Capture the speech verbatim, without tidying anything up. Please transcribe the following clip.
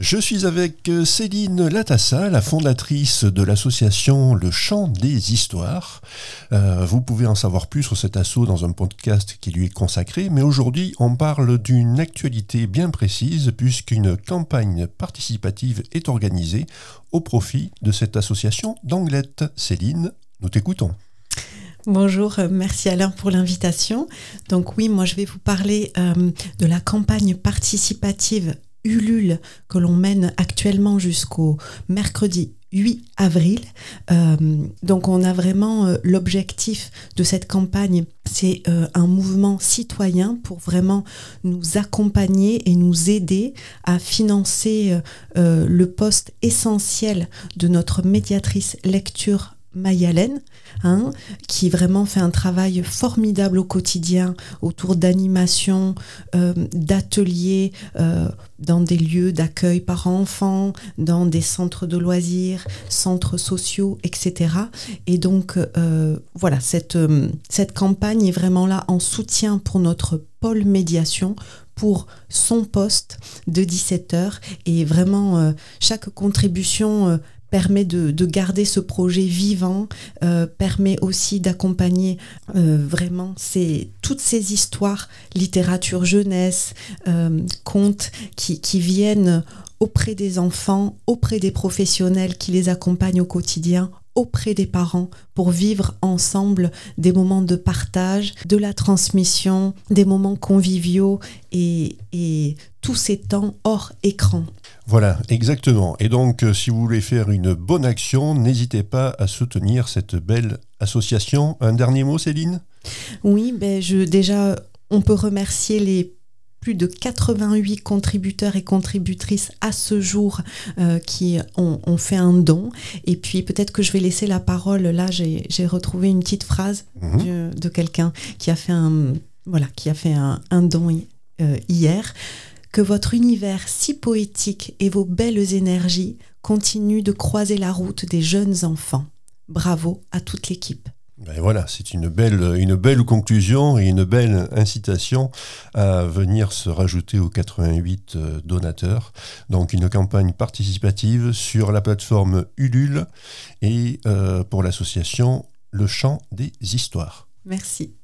Je suis avec Céline Latassa, la fondatrice de l'association Le Chant des Histoires. Euh, vous pouvez en savoir plus sur cet asso dans un podcast qui lui est consacré, mais aujourd'hui on parle d'une actualité bien précise puisqu'une campagne participative est organisée au profit de cette association d'Anglet. Céline, nous t'écoutons. Bonjour, merci Alain pour l'invitation. Donc oui, moi je vais vous parler euh, de la campagne participative Ulule que l'on mène actuellement jusqu'au mercredi huit avril. Euh, donc on a vraiment euh, l'objectif de cette campagne, c'est euh, un mouvement citoyen pour vraiment nous accompagner et nous aider à financer euh, le poste essentiel de notre médiatrice lecture Mayalène, hein, qui vraiment fait un travail formidable au quotidien autour d'animation, euh, d'ateliers euh, dans des lieux d'accueil parents-enfants, dans des centres de loisirs, centres sociaux, et cetera. Et donc, euh, voilà, cette, euh, cette campagne est vraiment là en soutien pour notre pôle médiation, pour son poste de dix-sept heures. Et vraiment, euh, chaque contribution euh, permet de, de garder ce projet vivant, euh, permet aussi d'accompagner euh, vraiment ces, toutes ces histoires, littérature jeunesse, euh, contes qui, qui viennent auprès des enfants, auprès des professionnels qui les accompagnent au quotidien, auprès des parents pour vivre ensemble des moments de partage, de la transmission, des moments conviviaux et, et tous ces temps hors écran. Voilà, exactement. Et donc, euh, si vous voulez faire une bonne action, n'hésitez pas à soutenir cette belle association. Un dernier mot, Céline ? Oui, ben je, déjà, on peut remercier les plus de quatre-vingt-huit contributeurs et contributrices à ce jour euh, qui ont, ont fait un don. Et puis peut-être que je vais laisser la parole. Là, j'ai, j'ai retrouvé une petite phrase mmh. de, de quelqu'un qui a fait un, voilà, qui a fait un, un don euh, hier. Que votre univers si poétique et vos belles énergies continuent de croiser la route des jeunes enfants. Bravo à toute l'équipe. Ben voilà, c'est une belle, une belle conclusion et une belle incitation à venir se rajouter aux quatre-vingt-huit donateurs. Donc une campagne participative sur la plateforme Ulule et euh, pour l'association Le Chant des Histoires. Merci.